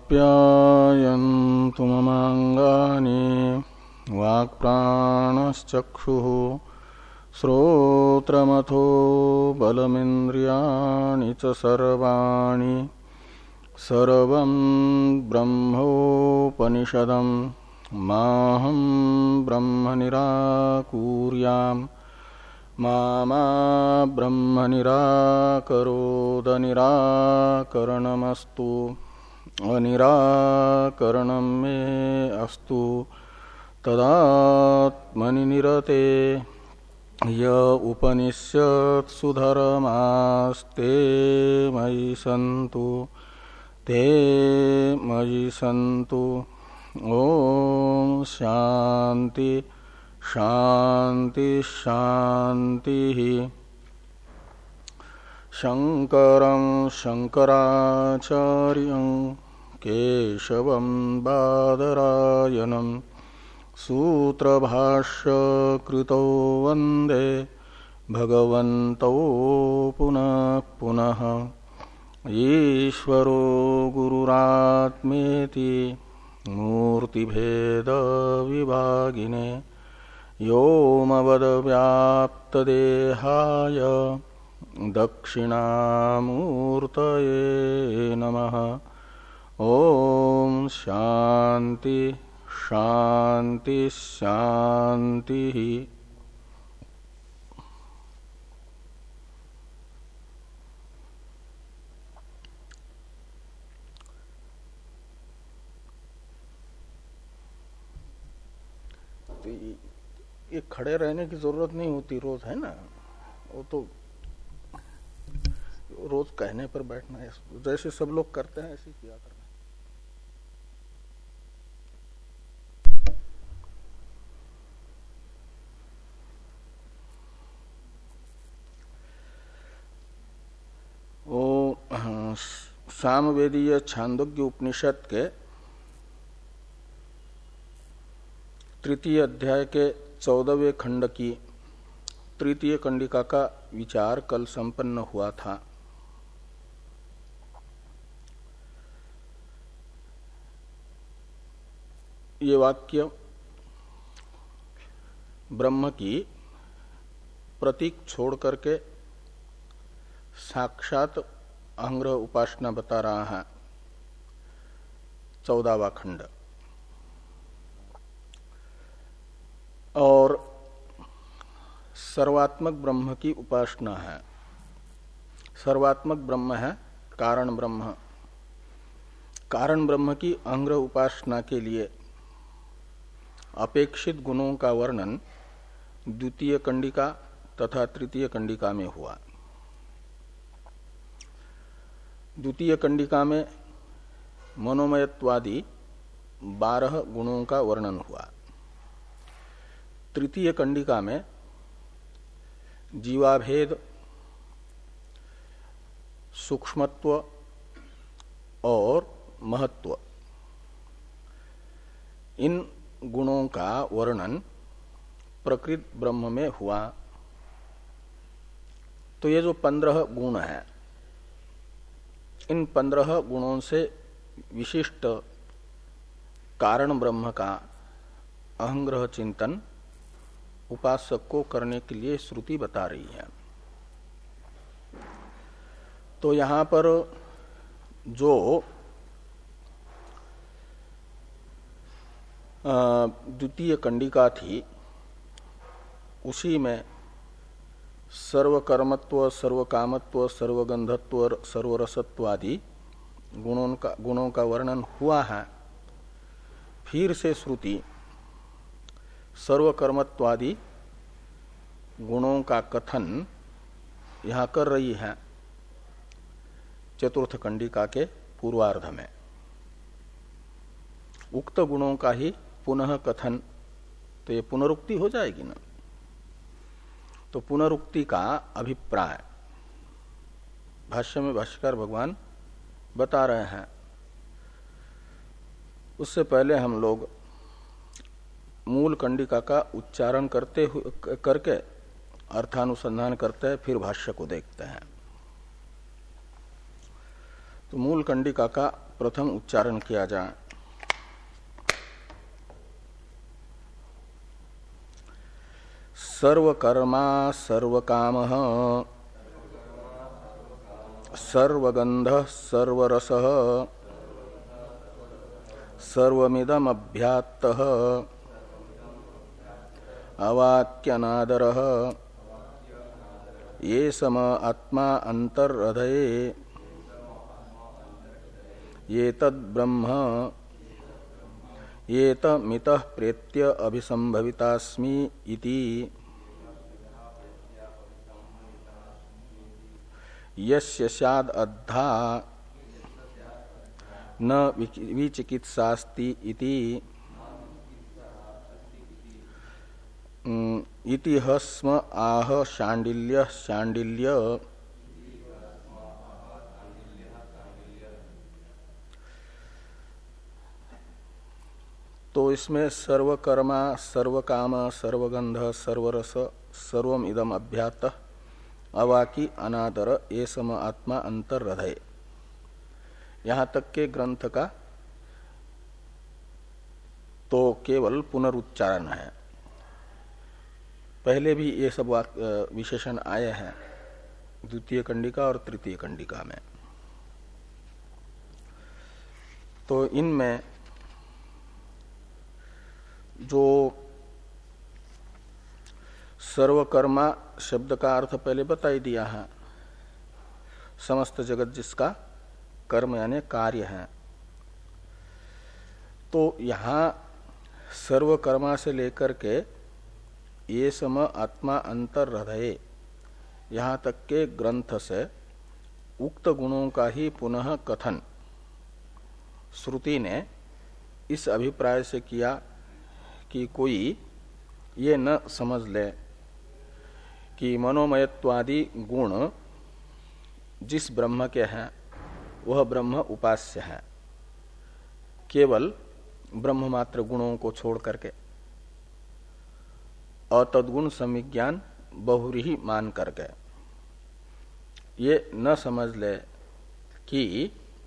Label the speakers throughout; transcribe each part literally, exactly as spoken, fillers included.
Speaker 1: आप्यायन्तु ममाङ्गानि वाक्प्राणश्चक्षुः श्रोत्रमथो बलमिन्द्रियाणि च सर्वाणि सर्वं ब्रह्मोपनिषदं माहं ब्रह्म निराकुर्याम् मा मा ब्रह्म निराकरोद निराकरणमस्तु अनिराकरणं मे अस्तु तदात्मनि निरते य उपनिषत्सु धर्मास्ते मयि सन्तु ते मयि सन्तु। ओम शांति शांति शांति। शंकरं शंकराचार्यं केशवं बादरायणं सूत्रभाष्य कृतो वंदे भगवन्तौ पुनः पुनः। ईश्वरो गुरुरात्मेति मूर्तिभेद विभागिने व्योमवद्व्याप्तदेहाय दक्षिणामूर्तये नमः। ओम शांति शांति शांति। ये खड़े रहने की जरूरत नहीं होती रोज, है ना। वो तो रोज कहने पर बैठना है, जैसे सब लोग करते हैं ऐसे किया करना। वो सामवेदीय छांदोग्य उपनिषद के तृतीय अध्याय के चौदहवें खंड की तृतीय कंडिका का विचार कल संपन्न हुआ था। ये वाक्य ब्रह्म की प्रतीक छोड़ करके साक्षात अहंग्रह उपासना बता रहा है। चौदहवां खंड और सर्वात्मक ब्रह्म की उपासना है। सर्वात्मक ब्रह्म है कारण ब्रह्म। कारण ब्रह्म की अहंग्रह उपासना के लिए अपेक्षित गुणों का वर्णन द्वितीय कंडिका तथा तृतीय कंडिका में हुआ। द्वितीय कंडिका में मनोमयत्वादि बारह गुणों का वर्णन हुआ। तृतीय कंडिका में जीवाभेद, सूक्ष्मत्व और महत्व, इन गुणों का वर्णन प्रकृत ब्रह्म में हुआ। तो ये जो पंद्रह गुण हैं, इन पंद्रह गुणों से विशिष्ट कारण ब्रह्म का अहंग्रह चिंतन उपासक को करने के लिए श्रुति बता रही है। तो यहां पर जो द्वितीय कंडिका थी उसी में सर्वकर्मत्व, सर्वकामत्व, सर्वगंधत्व, सर्वरसत्व आदि गुणों का गुणों का वर्णन हुआ है। फिर से श्रुति सर्वकर्मत्वादि गुणों का कथन यहाँ कर रही है चतुर्थ कंडिका के पूर्वार्ध में। उक्त गुणों का ही पुनः कथन, तो ये पुनरुक्ति हो जाएगी ना। तो पुनरुक्ति का अभिप्राय भाष्य में भाष्यकार भगवान बता रहे हैं। उससे पहले हम लोग मूल कंडिका का उच्चारण करते हुए करके अर्थानुसंधान करते हैं, फिर भाष्य को देखते हैं। तो मूल कंडिका का प्रथम उच्चारण किया जाए। सर्वकर्मा सर्वकामः सर्वगंधः सर्वरसः सर्वमिदमभ्यात्तः अवाक्यनादरः ये सम आत्मा अंतर्हृदये ये तद्ब्रह्म ये तमितः प्रेत्य अभिसंभवितास्मि इति यस्य स्याद् अद्धा न विचिकित्सास्ति इति इति हस्म आह शांडिल्य शांडिल्य तो इसमें सर्वकर्मा सर्वकाम सर्वगंध सर्वरस सर्वम इदम अभ्यात अवाकी अनादर ये सम आत्मा अंतर्हृदय, यहाँ तक के ग्रंथ का तो केवल पुनरुच्चारण है। पहले भी ये सब विशेषण आए हैं द्वितीय कंडिका और तृतीय कंडिका में। तो इनमें जो सर्वकर्मा शब्द का अर्थ पहले बता ही दिया है, समस्त जगत जिसका कर्म यानी कार्य है। तो यहाँ सर्वकर्मा से लेकर के ये सम आत्मा अंतर हृदय यहाँ तक के ग्रंथ से उक्त गुणों का ही पुनः कथन श्रुति ने इस अभिप्राय से किया कि कोई ये न समझ ले कि मनोमयत्वादि गुण जिस ब्रह्म के हैं वह ब्रह्म उपास्य है, केवल ब्रह्म मात्र गुणों को छोड़ करके और तद्गुण समिज्ञान बहुरी मान करके ये न समझ ले कि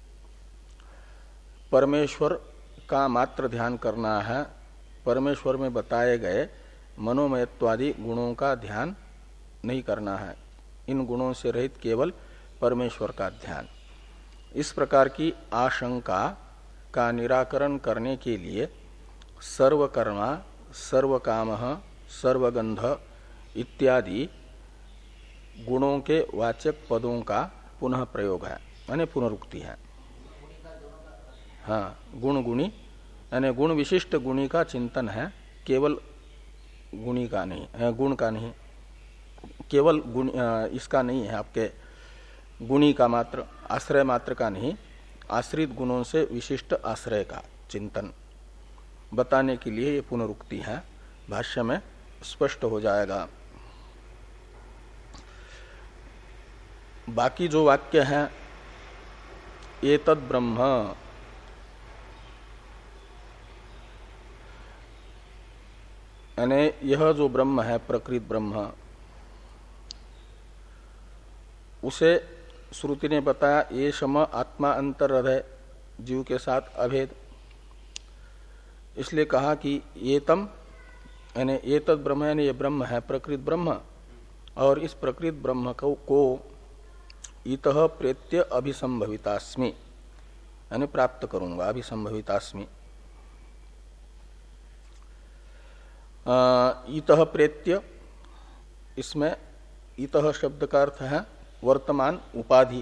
Speaker 1: परमेश्वर का मात्र ध्यान करना है, परमेश्वर में बताए गए मनोमयत्वादि गुणों का ध्यान नहीं करना है, इन गुणों से रहित केवल परमेश्वर का ध्यान। इस प्रकार की आशंका का निराकरण करने के लिए सर्वकर्मा सर्वकामः सर्वगंध इत्यादि गुणों के वाचक पदों का पुनः प्रयोग है, यानी पुनरुक्ति है। हाँ, गुण गुणी यानी गुण विशिष्ट गुणी का चिंतन है, केवल गुणी का नहीं, गुण का नहीं, केवल गुण इसका नहीं है, आपके गुणी का मात्र आश्रय मात्र का नहीं, आश्रित गुणों से विशिष्ट आश्रय का चिंतन बताने के लिए ये पुनरुक्ति है। भाष्य में स्पष्ट हो जाएगा। बाकी जो वाक्य हैं ये तद ब्रह्म, यानी यह जो ब्रह्म है प्रकृत ब्रह्म, उसे श्रुति ने बताया ये सम आत्मा अंतर हृदय जीव के साथ अभेद। इसलिए कहा कि ये तम यानी ये तद ब्रह्म यानी ये ब्रह्म है प्रकृत ब्रह्म, और इस प्रकृत ब्रह्म को, को इतः प्रेत्य अभिसंभवितास्मि यानी प्राप्त करूंगा, अभिसंभवितास्मि। इतः प्रेत्य, इसमें इतः शब्द का अर्थ है वर्तमान उपाधि,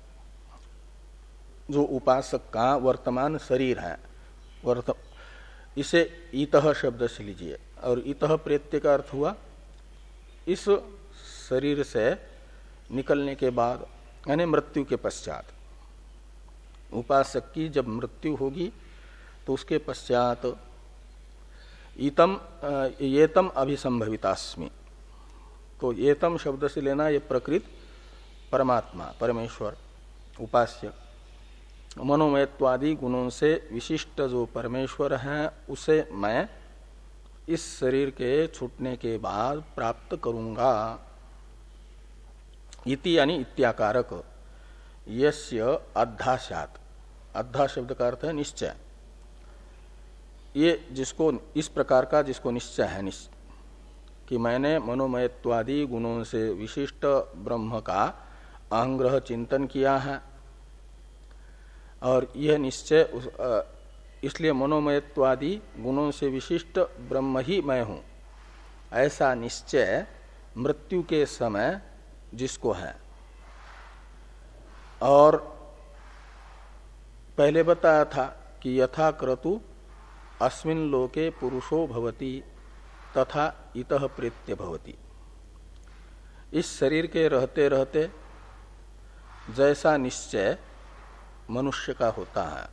Speaker 1: जो उपासक का वर्तमान शरीर है, वर्त इसे इतः शब्द से लीजिए। और इतः प्रेत्य का अर्थ हुआ इस शरीर से निकलने के बाद, यानी मृत्यु के पश्चात। उपासक की जब मृत्यु होगी तो उसके पश्चात इतम येतम अभिसंभवितास्मि, तो येतम शब्द से लेना ये प्रकृत परमात्मा परमेश्वर उपास्य, मनोमयत्वादि गुणों से विशिष्ट जो परमेश्वर है उसे मैं इस शरीर के छूटने के बाद प्राप्त करूंगा। इति यानी इत्याकारक यस्य अद्धा स्यात्, अद्धा शब्द का अर्थ है निश्चय। ये जिसको इस प्रकार का जिसको निश्चय है निश्चय कि मैंने मनोमयत्वादि गुणों से विशिष्ट ब्रह्म का अहंग्रह चिंतन किया है, और यह निश्चय इसलिए मनोमयत्वादि गुणों से विशिष्ट ब्रह्म ही मैं हूं, ऐसा निश्चय मृत्यु के समय जिसको है। और पहले बताया था कि यथा क्रतु अस्मिन् लोके पुरुषो भवति तथा इतः प्रेत्य भवति। इस शरीर के रहते रहते जैसा निश्चय मनुष्य का होता है,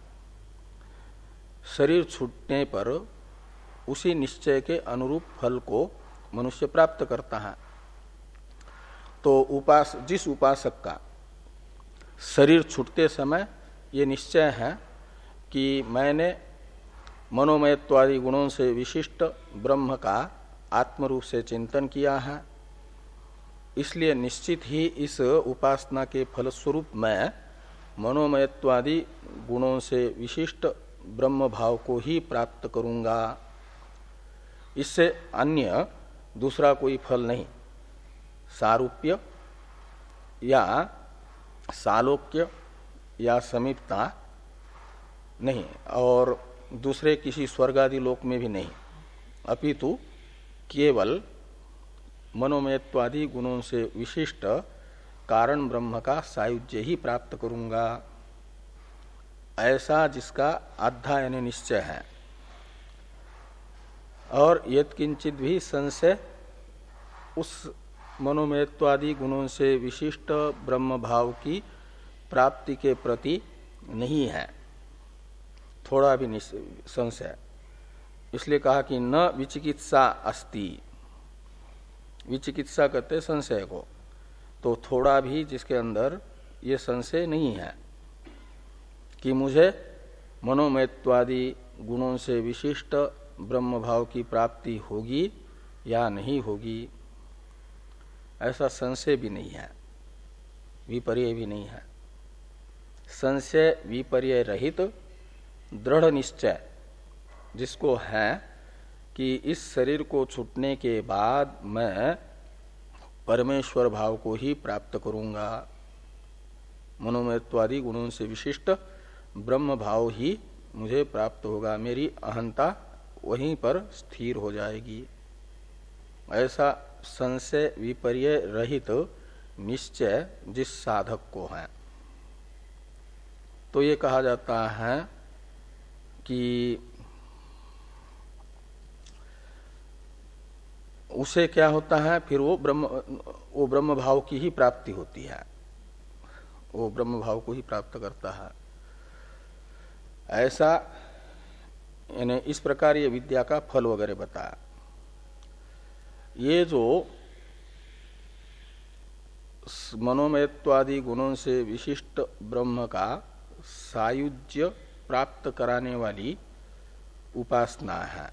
Speaker 1: शरीर छूटने पर उसी निश्चय के अनुरूप फल को मनुष्य प्राप्त करता है। तो उपास जिस उपासक का शरीर छूटते समय ये निश्चय है कि मैंने मनोमयत्वादि गुणों से विशिष्ट ब्रह्म का आत्मरूप से चिंतन किया है, इसलिए निश्चित ही इस उपासना के फलस्वरूप मैं मनोमयत्वादि गुणों से विशिष्ट ब्रह्म भाव को ही प्राप्त करूंगा। इससे अन्य दूसरा कोई फल नहीं, सारूप्य या सालोक्य या समीपता नहीं, और दूसरे किसी स्वर्ग आदि लोक में भी नहीं, अपितु केवल मनोमयत्वादि गुणों से विशिष्ट कारण ब्रह्म का सायुज्य ही प्राप्त करूंगा, ऐसा जिसका आधा यानी निश्चय है। और यत्किंचित भी संशय उस मनोमयत्वादि गुणों से विशिष्ट ब्रह्म भाव की प्राप्ति के प्रति नहीं है, थोड़ा भी संशय। इसलिए कहा कि न विचिकित्सा अस्ति, विचिकित्सा कहते संशय को, तो थोड़ा भी जिसके अंदर ये संशय नहीं है कि मुझे मनोमयत्वादि गुणों से विशिष्ट ब्रह्म भाव की प्राप्ति होगी या नहीं होगी, ऐसा संशय भी नहीं है, विपर्य भी नहीं है। संशय विपर्य रहित दृढ़ निश्चय जिसको है कि इस शरीर को छूटने के बाद मैं परमेश्वर भाव को ही प्राप्त करूंगा, मनोमयत्वादि गुणों से विशिष्ट ब्रह्म भाव ही मुझे प्राप्त होगा, मेरी अहंता वहीं पर स्थिर हो जाएगी, ऐसा संशय विपर्य रहित निश्चय जिस साधक को है, तो ये कहा जाता है कि उसे क्या होता है, फिर वो ब्रह्म वो ब्रह्म भाव की ही प्राप्ति होती है, वो ब्रह्म भाव को ही प्राप्त करता है। ऐसा यानी इस प्रकार ये विद्या का फल वगैरह बताया। ये जो मनोमयत्वादि गुणों से विशिष्ट ब्रह्म का सायुज्य प्राप्त कराने वाली उपासना है,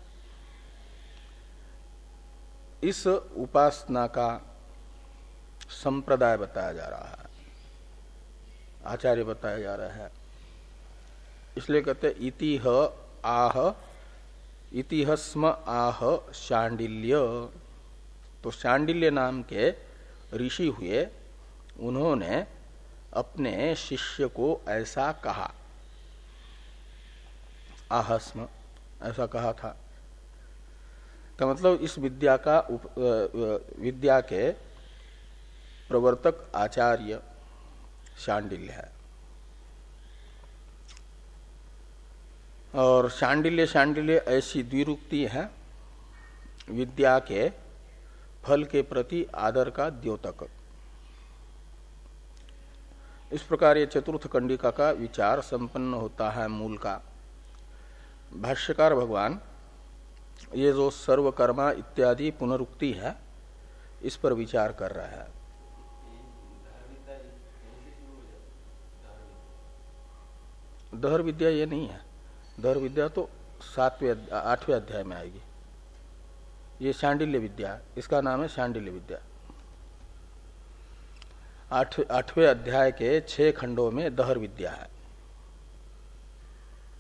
Speaker 1: इस उपासना का संप्रदाय बताया जा रहा है, आचार्य बताया जा रहा है। इसलिए कहते इतिह आह इतिहस्म आह शांडिल्य। तो शांडिल्य नाम के ऋषि हुए, उन्होंने अपने शिष्य को ऐसा कहा, आहस्म ऐसा कहा था। का मतलब इस विद्या का उप, विद्या के प्रवर्तक आचार्य शांडिल्य है। और शांडिल्य शांडिल्य ऐसी द्विरुक्ति है, विद्या के फल के प्रति आदर का द्योतक। इस प्रकार ये चतुर्थ कंडिका का विचार संपन्न होता है मूल का। भाष्यकार भगवान ये जो सर्वकर्मा इत्यादि पुनरुक्ति है, इस पर विचार कर रहा है। दहर विद्या ये नहीं है, दहर विद्या तो सातवें आठवें अध्याय में आएगी। ये शांडिल्य विद्या, इसका नाम है शांडिल्य विद्या। आठ आठवें अध्याय के छह खंडों में दहर विद्या है।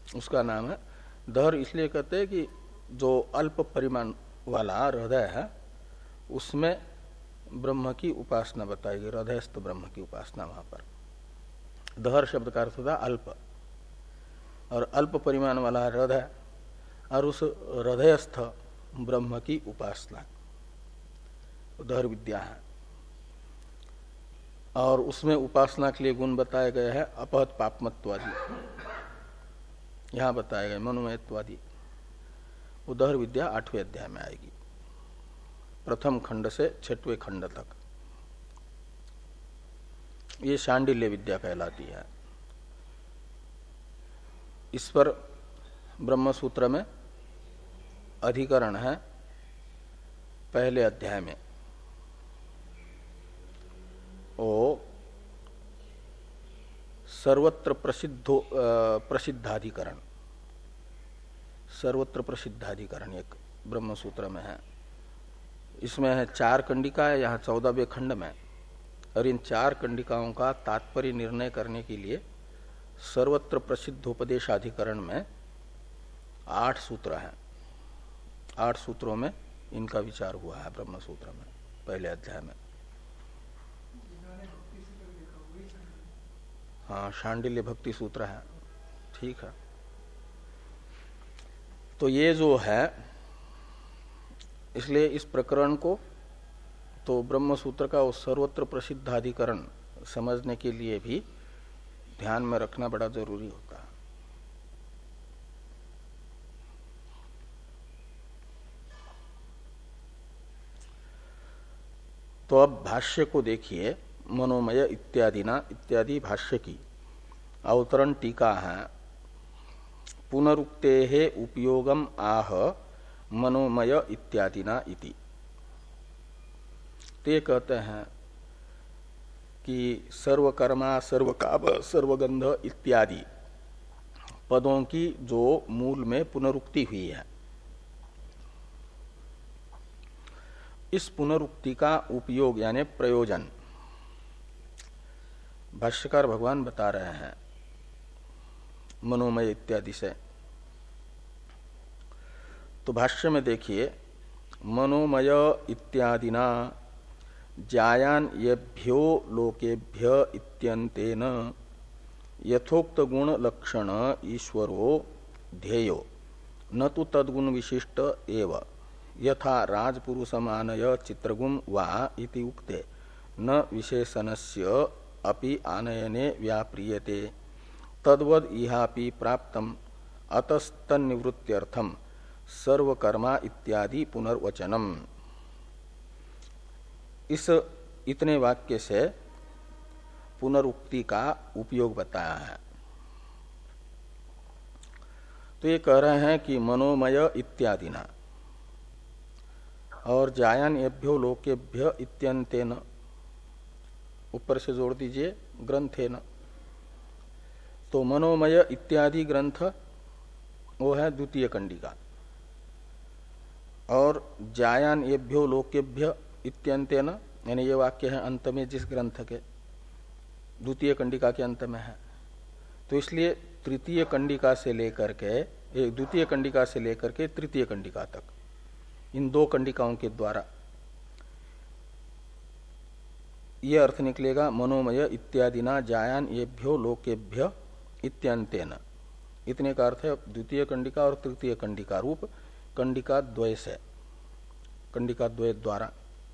Speaker 1: उसका नाम है दहर। इसलिए कहते हैं कि जो अल्प परिमाण वाला हृदय है उसमें ब्रह्म की उपासना बताई गई, हृदयस्थ ब्रह्म की उपासना। वहां पर दहर शब्द का अर्थ होता अल्प, और अल्प परिमाण वाला हृदय और उस हृदयस्थ ब्रह्म की उपासना दहर विद्या है। और उसमें उपासना के लिए गुण बताए गए हैं अपहत पापमत्वादि, यहां बताए गए मनोमयत्वादि। उदहर विद्या आठवें अध्याय में आएगी, प्रथम खंड से छठवें खंड तक। ये शांडिल्य विद्या कहलाती है। इस पर ब्रह्म सूत्र में अधिकरण है पहले अध्याय में। ओ सर्वत्र प्रसिद्धो प्रसिद्धाधिकरण, सर्वत्र प्रसिद्धाधिकरण एक ब्रह्म सूत्र में है। इसमें है चार कंडिका है यहाँ चौदहवें खंड में, और इन चार कंडिकाओं का तात्पर्य निर्णय करने के लिए सर्वत्र प्रसिद्धोपदेशाधिकरण में आठ सूत्र हैं। आठ सूत्रों में इनका विचार हुआ है ब्रह्म सूत्र में पहले अध्याय में। हाँ, शांडिल्य भक्ति सूत्र है, ठीक है। तो ये जो है, इसलिए इस प्रकरण को तो ब्रह्म सूत्र का वो सर्वत्र प्रसिद्धाधिकरण समझने के लिए भी ध्यान में रखना बड़ा जरूरी होता है। तो अब भाष्य को देखिए, मनोमय इत्यादि ना इत्यादि भाष्य की अवतरण टीका है। पुनरुक्ते है उपयोगम आह मनोमय इत्यादि ना इति। ते कहते हैं कि सर्वकर्मा सर्वकाम सर्वगंध इत्यादि पदों की जो मूल में पुनरुक्ति हुई है, इस पुनरुक्ति का उपयोग यानी प्रयोजन भाष्यकार भगवान बता रहे हैं मनोमय इत्यादि से। तो भाष्य में देखिए, मनोमय इत्यादिना जायान येभ्यो लोकेभ्य इत्यंतेन यथोक्त गुण लक्षण ईश्वरो ध्येयो न तो तद्गुण विशिष्ट एव यथा राजपुरुषमानय चित्रगुम वा इति उक्ते न विशेषणस्य अपि आनयने व्याप्रियते तद्वद इहापि प्राप्तम अतस्तन्निवृत्त्यर्थम सर्वकर्मा इत्यादि पुनर्वचनम। इस इतने वाक्य से पुनरुक्ति का उपयोग बताया है। तो ये कह रहे हैं कि मनोमय इत्यादि ना और जायान एभ्यो लोकेभ्य इत्यंतेन, ऊपर से जोड़ दीजिए ग्रंथेन। तो मनोमय इत्यादि ग्रंथ वो है द्वितीय कंडिका, और जायान एभ्यो लोकेभ्य इत्यंतेन यानी ये वाक्य है अंत में जिस ग्रंथ के द्वितीय कंडिका के अंत में है। तो इसलिए तृतीय कंडिका से लेकर के द्वितीय कंडिका से लेकर के तृतीय कंडिका तक इन दो कंडिकाओं के द्वारा यह अर्थ निकलेगा मनोमय इत्यादि ना जायान येभ्यो लोकेभ्य इत्यंतेन। इतने का अर्थ है द्वितीय कंडिका और तृतीय कंडिका रूप कंडिका द्वय से, कंडिका द्वय द्वारा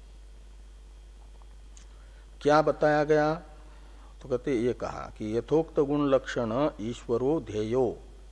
Speaker 1: क्या बताया गया। तो कहते ये कहा कि यथोक्त गुण लक्षण ईश्वरो ध्येयो।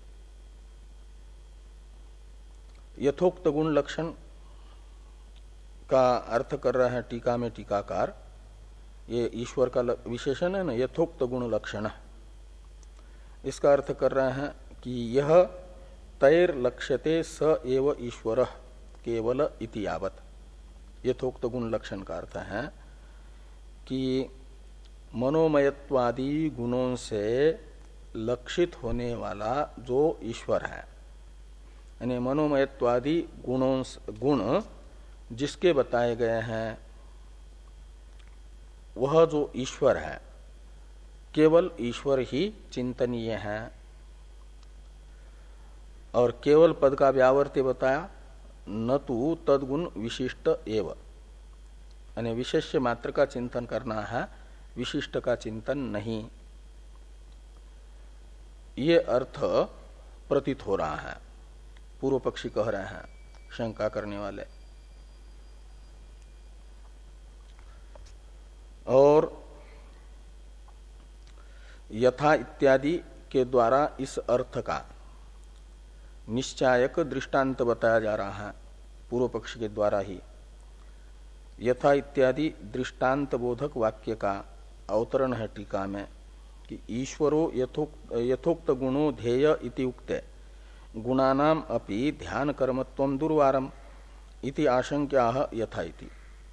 Speaker 1: यथोक्त गुण लक्षण का अर्थ कर रहे हैं टीका में टीकाकार, ये ईश्वर का विशेषण है ना, यथोक्त गुण लक्षण। इसका अर्थ कर रहे हैं कि यह तैर लक्ष्यते स एव ईश्वर केवल इति यावत। यथोक्त गुण लक्षण का अर्थ है कि मनोमयत्वादि गुणों से लक्षित होने वाला जो ईश्वर है, यानी मनोमयत्वादि गुणों गुण जिसके बताए गए हैं वह जो ईश्वर है केवल ईश्वर ही चिंतनीय है। और केवल पद का व्यावर्त्य बताया, न तो तदगुण विशिष्ट एव, यानी विशेष्य मात्र का चिंतन करना है, विशिष्ट का चिंतन नहीं। ये अर्थ प्रतीत हो रहा है, पूर्व पक्षी कह रहे हैं शंका करने वाले। और यथा इत्यादि के द्वारा इस अर्थ का निश्चायक दृष्टांत बताया जा रहा है पूर्व पक्ष के द्वारा ही। यथा इत्यादि दृष्टांत बोधक वाक्य का अवतरण है टीका में कि ईश्वरो यथोक्त, यथोक्त गुणो ध्येय इति उक्ते गुणानाम अपि ध्यान कर्मत्वं दुर्वारम इति आशंक्याः यथा इति।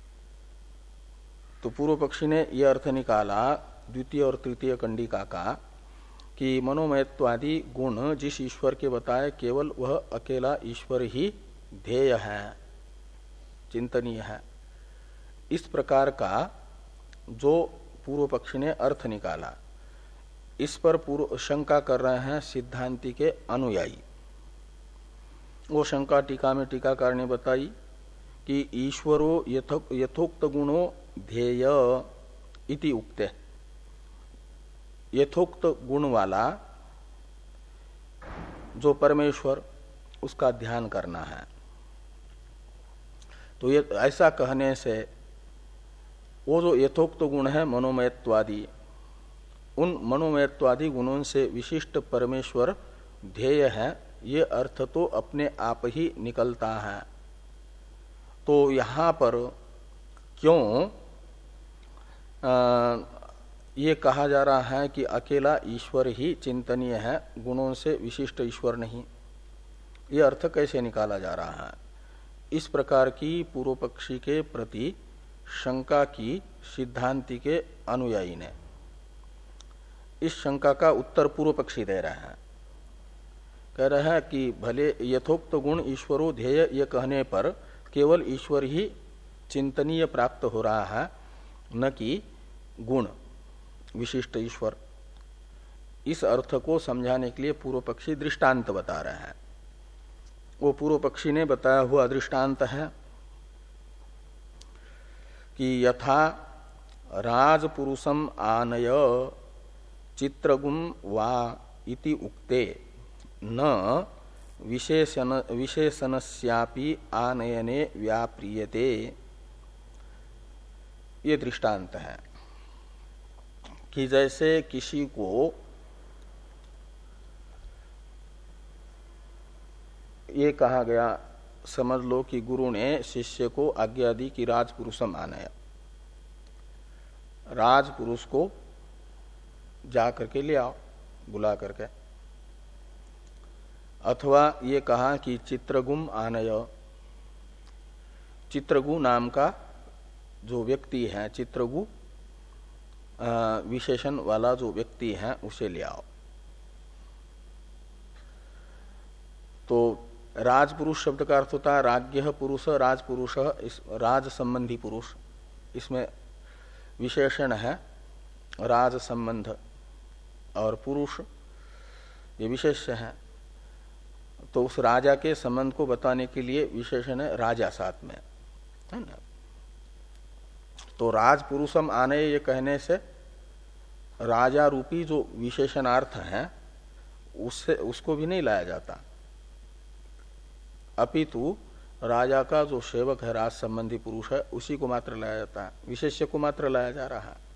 Speaker 1: तो पूर्व पक्षी ने यह अर्थ निकाला द्वितीय और तृतीय कंडिका का कि मनोमयत्वादि गुण जिस ईश्वर के बताए केवल वह अकेला ईश्वर ही ध्येय है, चिंतनीय है। इस प्रकार का जो पूर्व पक्षी ने अर्थ निकाला, इस पर पूर्व शंका कर रहे हैं सिद्धांति के अनुयायी। वो शंका टीका में टीकाकार ने बताई कि ईश्वरो यथोक्त गुणो ध्येय इति उक्ते, यथोक्त गुण वाला जो परमेश्वर, उसका ध्यान करना है। तो ये ऐसा कहने से वो जो यथोक्त गुण है मनोमयत्वादि, उन मनोमयत्वादि गुणों से विशिष्ट परमेश्वर ध्येय है, ये अर्थ तो अपने आप ही निकलता है। तो यहाँ पर क्यों आ, ये कहा जा रहा है कि अकेला ईश्वर ही चिंतनीय है, गुणों से विशिष्ट ईश्वर नहीं? ये अर्थ कैसे निकाला जा रहा है? इस प्रकार की पूर्व पक्षी के प्रति शंका की सिद्धांति के अनुयायी ने, इस शंका का उत्तर पूर्व पक्षी दे रहे हैं। कह रहे हैं कि भले यथोक्त गुण ईश्वरो ध्येय ये कहने पर केवल ईश्वर ही चिंतनीय प्राप्त हो रहा है, न कि गुण विशिष्ट ईश्वर। इस अर्थ को समझाने के लिए पूर्व पक्षी दृष्टांत बता रहे हैं। वो पूर्व पक्षी ने बताया हुआ दृष्टांत है कि यथा राजपुरुषम आनय चित्रगुम वा इति उक्ते न विशेषण विशेषणस्यापि आनयने व्याप्रियते। ये दृष्टांत है कि जैसे किसी को ये कहा गया, समझ लो कि गुरु ने शिष्य को आज्ञा दी कि राजपुरुषम आनय, राजपुरुष को जा करके ले आओ, बुला करके। अथवा ये कहा कि चित्रगुम आनय, चित्रगु नाम का जो व्यक्ति है, चित्रगु विशेषण वाला जो व्यक्ति है, उसे ले आओ। तो राजपुरुष शब्द का अर्थ होता है राज्ञ पुरुष, राजपुरुष, इस राज संबंधी पुरुष, इसमें विशेषण है राज संबंध, और पुरुष ये विशेष्य है। तो उस राजा के संबंध को बताने के लिए विशेषण है राजा साथ में, है ना। तो राजपुरुषम आने ये कहने से राजा रूपी जो विशेषणार्थ है उससे उसको भी नहीं लाया जाता, अपितु राजा का जो सेवक है, राज संबंधी पुरुष है, उसी को मात्र लाया जाता है, विशेष्य को मात्र लाया जा रहा है।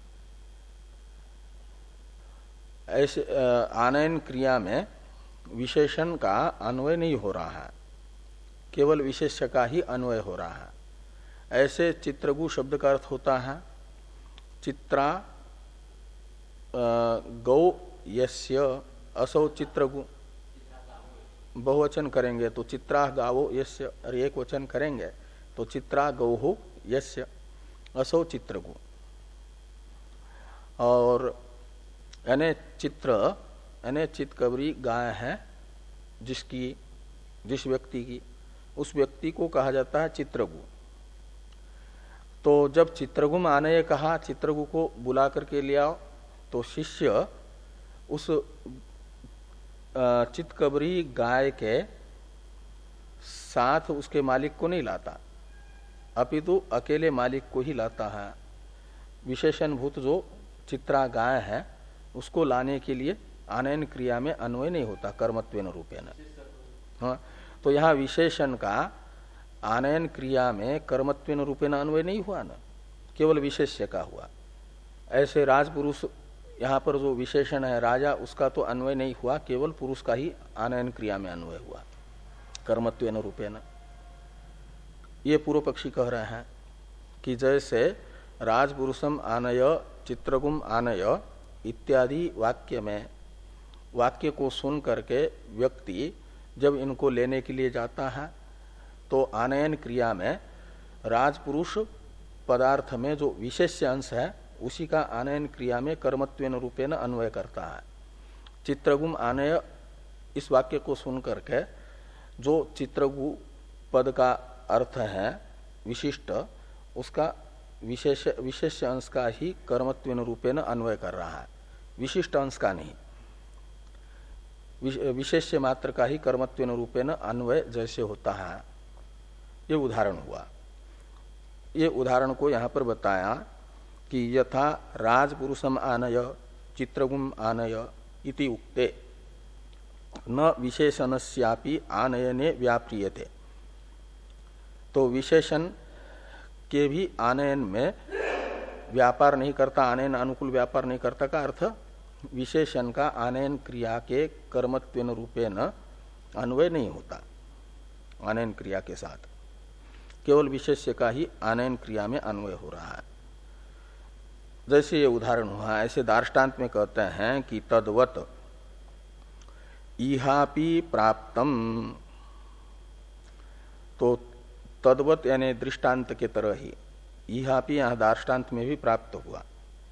Speaker 1: ऐसे आनयन क्रिया में विशेषण का अन्वय नहीं हो रहा है, केवल विशेष्य का ही अन्वय हो रहा है। ऐसे चित्रगु शब्द का अर्थ होता है चित्रा गौ यस्य, असौ चित्रगु, बहुवचन करेंगे तो चित्रा गावो यस्य, और एक वचन करेंगे तो चित्रा गौहो यस्य, असौ चित्रगु। और यानी चित्र यानी चितकबरी गाय है जिसकी, जिस व्यक्ति की, उस व्यक्ति को कहा जाता है चित्रगु। तो जब चित्रगुम आने कहा, चित्रगु को बुला करके ले आओ, तो शिष्य उस चितकबरी गाय के साथ उसके मालिक को नहीं लाता, अपितु तो अकेले मालिक को ही लाता है। विशेषण भूत जो चित्रा गाय है उसको लाने के लिए आनयन क्रिया में अन्वय नहीं होता कर्मत्वेन रूपेण। हाँ, तो यहाँ विशेषण का आनयन क्रिया में कर्मत्वेन रूपेण अन्वय नहीं हुआ ना, केवल विशेष्य का हुआ। ऐसे राजपुरुष यहाँ पर जो विशेषण है राजा, उसका तो अन्वय नहीं हुआ, केवल पुरुष का ही आनयन क्रिया में अन्वय हुआ कर्मत्वेन रूपेण। ये पूर्व पक्षी कह रहे हैं कि जैसे राजपुरुषम आनय चित्रगुम आनय इत्यादि वाक्य में वाक्य को सुन करके व्यक्ति जब इनको लेने के लिए जाता है तो आनयन क्रिया में राजपुरुष पदार्थ में जो विशेष्य अंश है उसी का आनयन क्रिया में कर्मत्वेन रूपेण अन्वय करता है। चित्रगुम आनय इस वाक्य को सुन करके जो चित्रगु पद का अर्थ है विशिष्ट, उसका विशेष विशेष अंश का ही कर्मत्वेन रूपेण अन्वय कर रहा है, विशिष्ट अंश का नहीं। विशेष्य मात्र का ही कर्मत्वेन रूपेण अन्वय जैसे होता है, ये उदाहरण हुआ। ये उदाहरण को यहाँ पर बताया कि यथा राजपुरुषम आनय चित्रगुम आनय इति उक्ते न विशेषणस्यापि आनयने व्याप्रियते। तो विशेषण के भी आनयन में व्यापार नहीं करता, आनयन अनुकूल व्यापार नहीं करता का अर्थ विशेषण का आनयन क्रिया के कर्मत्वेन रूपेण अन्वय नहीं होता आनयन क्रिया के साथ, केवल विशेष्य का ही आनयन क्रिया में अन्वय हो रहा है। जैसे ये उदाहरण हुआ, ऐसे दार्ष्टान्त में कहते हैं कि तद्वत इहापि प्राप्तम, तो तद्वत यानी दृष्टांत के तरह ही, इहापि यहाँ दार्ष्टान्त में भी प्राप्त हुआ।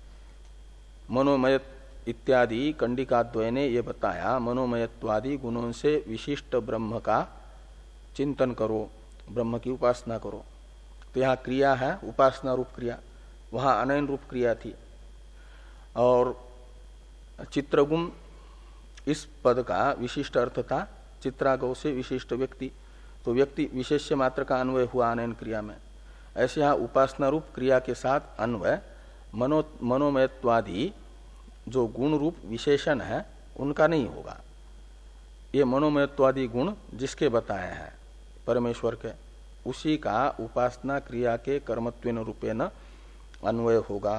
Speaker 1: मनोमय इत्यादि कंडिकाद्वय ने ये बताया मनोमयत्वादि गुणों से विशिष्ट ब्रह्म का चिंतन करो, ब्रह्म की उपासना करो। तो यहाँ क्रिया है उपासना रूप क्रिया, वहां अनयन रूप क्रिया थी। और चित्रगुम इस पद का विशिष्ट अर्थ था चित्रागौ से विशिष्ट व्यक्ति, तो व्यक्ति विशेष्य मात्र का अन्वय हुआ अनयन क्रिया में। ऐसे यहाँ उपासना रूप क्रिया के साथ अन्वय मनो मनोमयत्वादि जो गुण रूप विशेषण है उनका नहीं होगा। ये मनोमयत्वादि गुण जिसके बताए हैं परमेश्वर के, उसी का उपासना क्रिया के कर्मत्वेन रूपेण अन्वय होगा।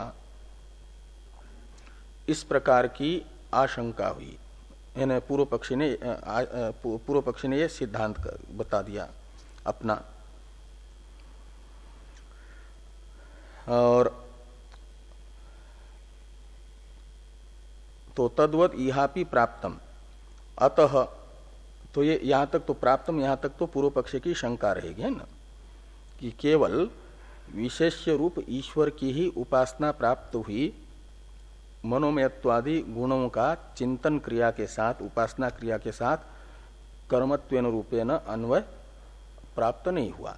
Speaker 1: इस प्रकार की आशंका हुई, यानी पूर्व पक्षी ने पूर्व पक्षी ने यह सिद्धांत बता दिया अपना। और तो तद्वत इहापि प्राप्तम, अतः तो ये यहां तक तो प्राप्तम, यहां तक तो पूर्व पक्ष की शंका रहेगी है ना, कि केवल विशेष्य रूप ईश्वर की ही उपासना प्राप्त हुई, मनोमयत्वादि गुणों का चिंतन क्रिया के साथ उपासना क्रिया के साथ कर्मत्वेन रूपेण अन्वय प्राप्त नहीं हुआ।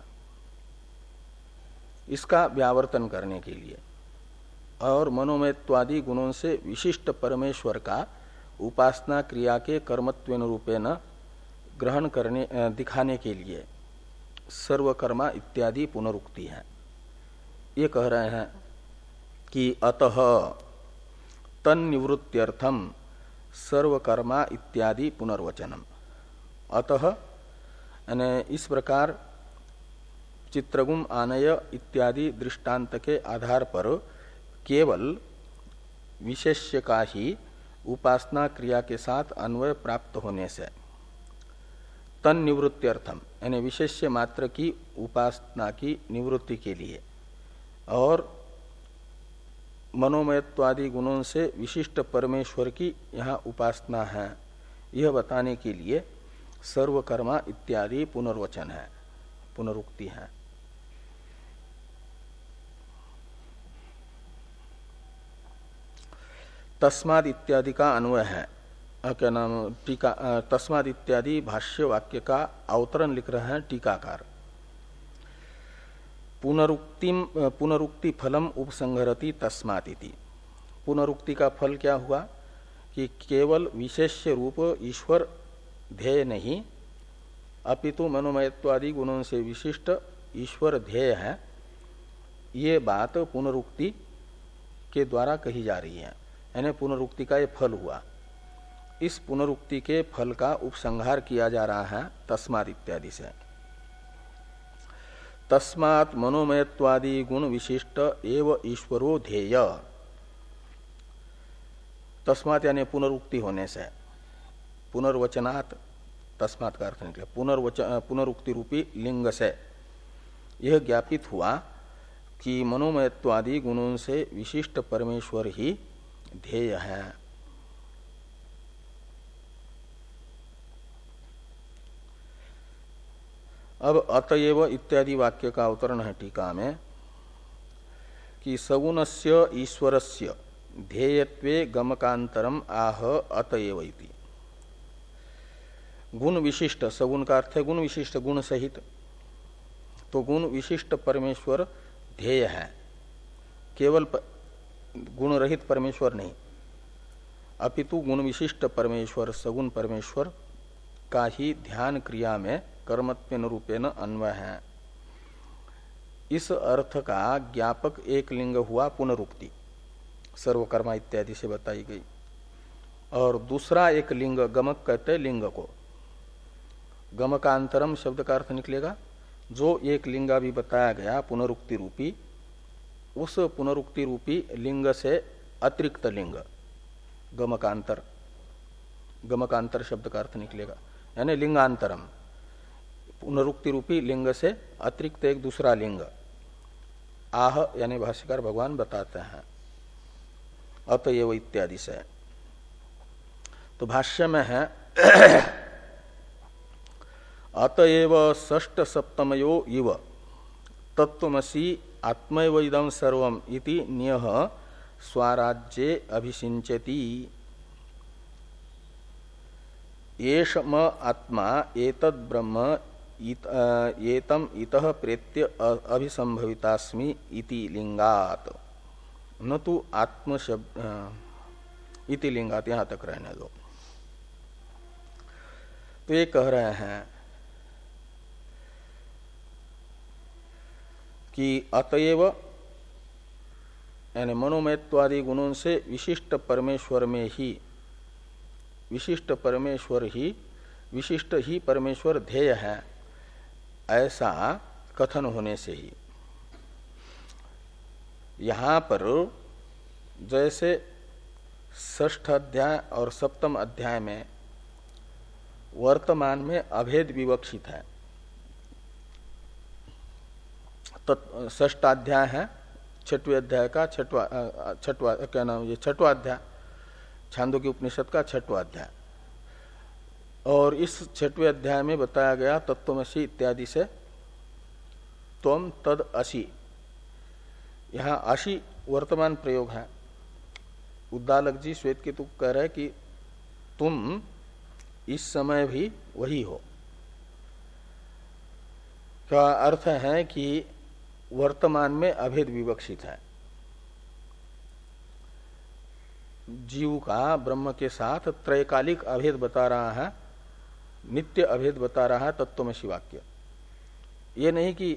Speaker 1: इसका व्यावर्तन करने के लिए और मनोमयत्वादि गुणों से विशिष्ट परमेश्वर का उपासना क्रिया के कर्मत्वेन रूपेण ग्रहण करने दिखाने के लिए सर्वकर्मा इत्यादि पुनरुक्ति है। ये कह रहे हैं कि अतः तन्निवृत्त्यर्थम सर्वकर्मा इत्यादि पुनर्वचनम। अतः यानी इस प्रकार चित्रगुम आनय इत्यादि दृष्टांत के आधार पर केवल विशेष्य का ही उपासना क्रिया के साथ अन्वय प्राप्त होने से तन्निवृत्त्यर्थम यानी विशेष्य मात्र की उपासना की निवृत्ति के लिए और मनोमयत्वादि गुणों से विशिष्ट परमेश्वर की यहाँ उपासना है, यह बताने के लिए सर्वकर्मा इत्यादि पुनर्वचन है, पुनरुक्ति है। तस्माद इत्यादि का अन्वय है, क्या नाम टीका, तस्माद इत्यादि भाष्य वाक्य का अवतरण लिख रहे हैं टीकाकार। पुनरुक्तिम पुनरुक्ति फलम उपसंहरति तस्मात् इति। पुनरुक्ति का फल क्या हुआ कि केवल विशेष रूप ईश्वर ध्येय नहीं, अपितु मनोमयत्वादि गुणों से विशिष्ट ईश्वर ध्येय है, ये बात पुनरुक्ति के द्वारा कही जा रही है। यानी पुनरुक्ति का ये फल हुआ। इस पुनरुक्ति के फल का उपसंहार किया जा रहा है तस्मात् इत्यादि से। तस्मात् मनोमयत्वादि गुण विशिष्ट एव ईश्वरो ध्येय। तस्मात् यानी पुनरुक्ति होने से, पुनर्वचनात् तस्मात् का अर्थ निकले, पुनर्वचन पुनरुक्ति रूपी लिंग से यह ज्ञापित हुआ कि मनोमयत्वादि गुणों से विशिष्ट परमेश्वर ही ध्येय है। अब अतएव इत्यादि वाक्य का अवतरण है टीका में कि सगुणस्य ईश्वरस्य ध्येयत्वे गमकांतरम आह अतएव इति। गुण विशिष्ट, सगुण का अर्थ है गुण विशिष्ट, गुण सहित, तो गुण विशिष्ट परमेश्वर ध्येय है, केवल गुण रहित परमेश्वर नहीं, अपितु गुण विशिष्ट परमेश्वर सगुण परमेश्वर का ही ध्यान क्रिया में कर्मत्वेन रूपेण अन्वय है। इस अर्थ का ज्ञापक एक लिंग हुआ पुनरुक्ति, सर्वकर्मा इत्यादि से बताई गई, और दूसरा एक लिंग गमक कहते लिंग को। गमकांतरम शब्द का अर्थ निकलेगा जो एक लिंग भी बताया गया पुनरुक्ति रूपी, उस पुनरुक्ति रूपी लिंग से अतिरिक्त लिंग गमकांतर, गमकांतर शब्द का अर्थ निकलेगा, यानी लिंगांतरम, पुनरुक्ति रूपी लिंग से अतिरिक्त एक दूसरा लिंग। आह यानी भाष्यकार भगवान बताते हैं अतएव इत्यादि से। तो भाष्य में है अतएव षष्ठ सप्तमयो इव तत्त्वमसि आत्मैव इदं सर्वम् इति न्यः स्वराज्ये अभिषिञ्चति। एषम आत्मा एतद् ब्रह्म एतम इतः प्रेत्य अभिसंभवितास्मि इति लिंगात्, न तो आत्म शब्द इति लिंगात्, यहां तक रहने दो। तो ये कह रहे हैं कि अतएव यानी मनोमयत्वादि गुणों से विशिष्ट परमेश्वर में ही, विशिष्ट परमेश्वर ही, विशिष्ट ही परमेश्वर ध्येय है, ऐसा कथन होने से ही यहां पर जैसे षष्ठ अध्याय और सप्तम अध्याय में वर्तमान में अभेद विवक्षित है। तो षष्ठाध्याय है छठवें अध्याय का छठवा छठवा क्या नाम ये छठवा अध्याय, छांदोग्य उपनिषद का छठवा अध्याय, और इस छठवें अध्याय में बताया गया तत्त्वमसि इत्यादि से त्वम तद असि। यहां असि वर्तमान प्रयोग है। उद्दालक जी श्वेत केतु कह रहे कि तुम इस समय भी वही हो, का अर्थ है कि वर्तमान में अभेद विवक्षित है। जीव का ब्रह्म के साथ त्रैकालिक अभेद बता रहा है, नित्य अभेद बता रहा है तत्त्वमसि वाक्य। ये नहीं कि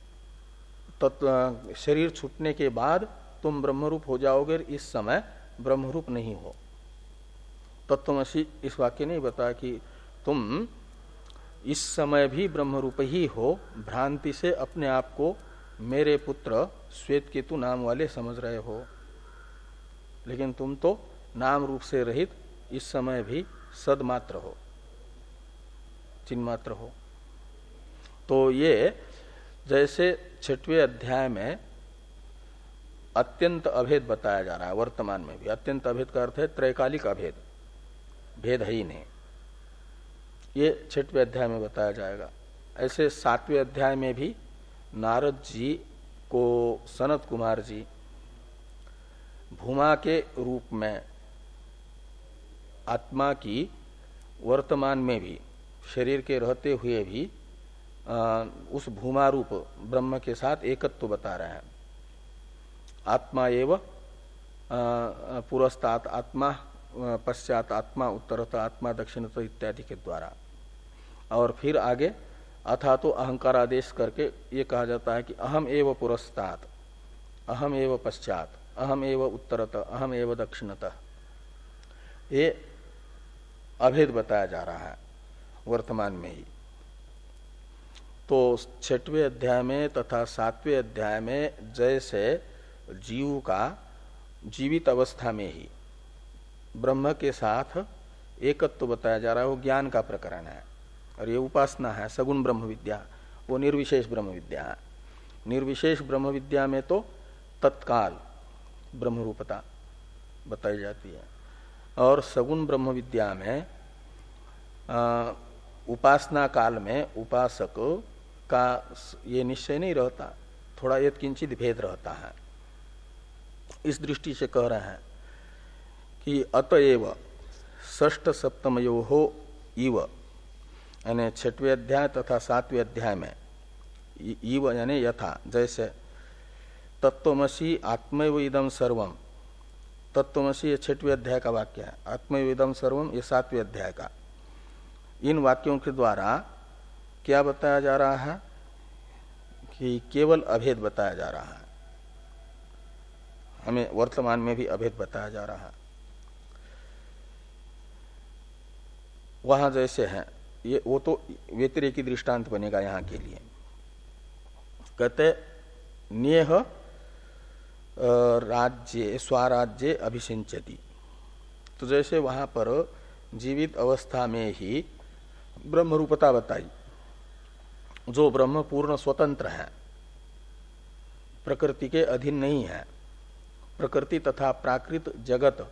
Speaker 1: तत्व शरीर छूटने के बाद तुम ब्रह्मरूप हो जाओगे, इस समय ब्रह्मरूप नहीं हो। तत्त्वमसि इस वाक्य ने बताया कि तुम इस समय भी ब्रह्मरूप ही हो, भ्रांति से अपने आप को मेरे पुत्र श्वेत केतु नाम वाले समझ रहे हो, लेकिन तुम तो नाम रूप से रहित इस समय भी सदमात्र हो, चिन्मात्र हो। तो ये जैसे छठवें अध्याय में अत्यंत अभेद बताया जा रहा है, वर्तमान में भी अत्यंत अभेद का अर्थ है त्रैकालिक अभेद, भेद है ही नहीं, ये छठवें अध्याय में बताया जाएगा। ऐसे सातवें अध्याय में भी नारद जी को सनत कुमार जी भूमा के रूप में आत्मा की वर्तमान में भी शरीर के रहते हुए भी आ, उस भूमा रूप ब्रह्म के साथ एकत्व तो बता रहे हैं। आत्मा एव पुरस्तात, आत्मा पश्चात आत्मा, उत्तरतः आत्मा, दक्षिणतः इत्यादि के द्वारा। और फिर आगे अथा तो अहंकार आदेश करके ये कहा जाता है कि अहम एव पुरस्तात्, अहम एव पश्चात, अहम एव उत्तरतः, अहम एव दक्षिणतः। ये अभेद बताया जा रहा है वर्तमान में ही। तो छठवें अध्याय में तथा सातवें अध्याय में जैसे जीव का जीवित अवस्था में ही ब्रह्म के साथ एकत्व बताया जा रहा है, वो ज्ञान का प्रकरण है। और ये उपासना है सगुण ब्रह्म विद्या, वो निर्विशेष ब्रह्म विद्या है। निर्विशेष ब्रह्म विद्या में तो तत्काल ब्रह्म रूपता बताई जाती है, और सगुण ब्रह्म विद्या में आ, उपासना काल में उपासक का ये निश्चय नहीं रहता, थोड़ा यत्किंचित भेद रहता है। इस दृष्टि से कह रहे हैं कि अतएव षष्ठ सप्तमयो हो इव, यानी छठवें अध्याय तथा सातवें अध्याय में इव यानी यथा, जैसे तत्वमसि आत्मैव इदं सर्वम, तत्वमसि ये छठवें अध्याय का वाक्य है, आत्मैव इदं सर्वम ये सातवें अध्याय का। इन वाक्यों के द्वारा क्या बताया जा रहा है कि केवल अभेद बताया जा रहा है, हमें वर्तमान में भी अभेद बताया जा रहा है। वहां जैसे है ये, वो तो व्यतिरेकी दृष्टांत बनेगा यहाँ के लिए। कहते नेह राज्य स्वराज्य अभिषिंचति, तो जैसे वहां पर जीवित अवस्था में ही ब्रह्म रूपता बताई, जो ब्रह्म पूर्ण स्वतंत्र है, प्रकृति के अधीन नहीं है। प्रकृति तथा प्राकृत जगत